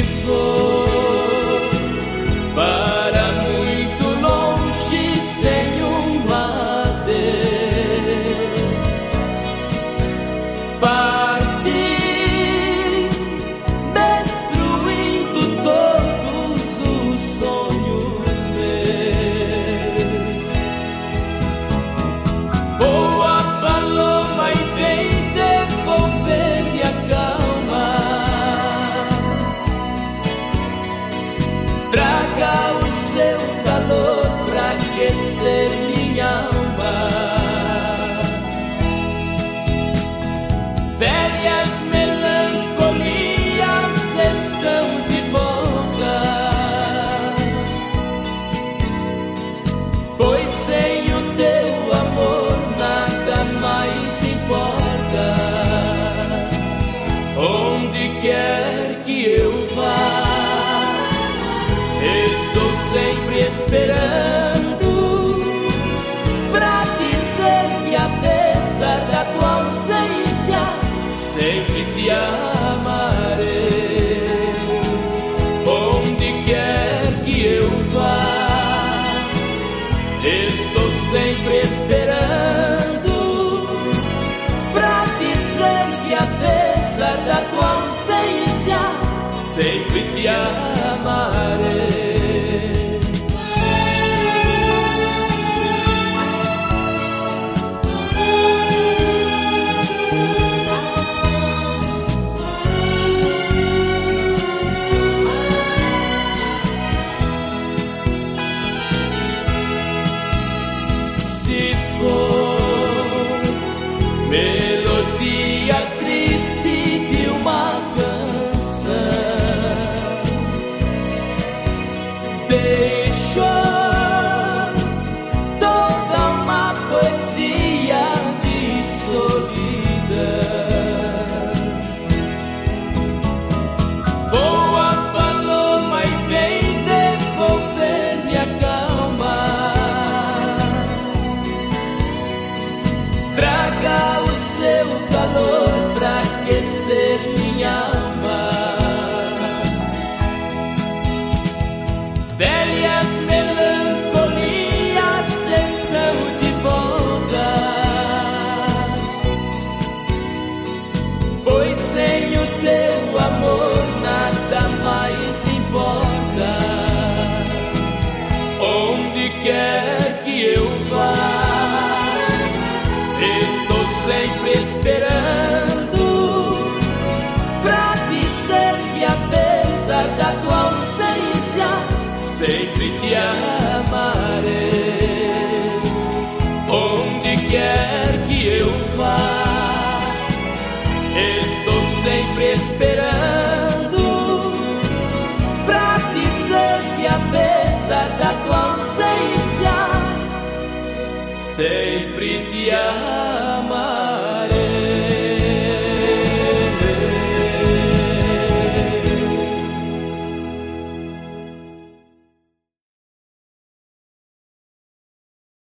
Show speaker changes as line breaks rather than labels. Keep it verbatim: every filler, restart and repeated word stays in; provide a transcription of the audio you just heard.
for para muito longe sem uma adeus, partir destruindo todos os sonhos meus. Voa paloma e vem devolver-me a calma, traga o seu calor pra aquecer minha alma. Velhas melancolias estão de volta, pois sem o teu amor nada mais importa. Onde quer que eu vá, estou sempre esperando pra dizer que apesar da tua ausência sempre te amarei. Onde quer que eu vá, estou sempre esperando pra dizer que apesar da tua ausência sempre te amarei. Se for melodia triste de uma canção, deixo toda uma poesia de solidão. Voa paloma e vem devolver-me a calma, traga o seu calor pra aquecer minha alma. Velhas melancolias estão de volta, pois sem o teu amor nada mais importa. Onde quer que eu vá, estou sempre esperando pra dizer que apesar da tua ausência sempre te amarei. Onde quer que eu vá, estou sempre esperando pra dizer que apesar da tua ausência sempre te amarei.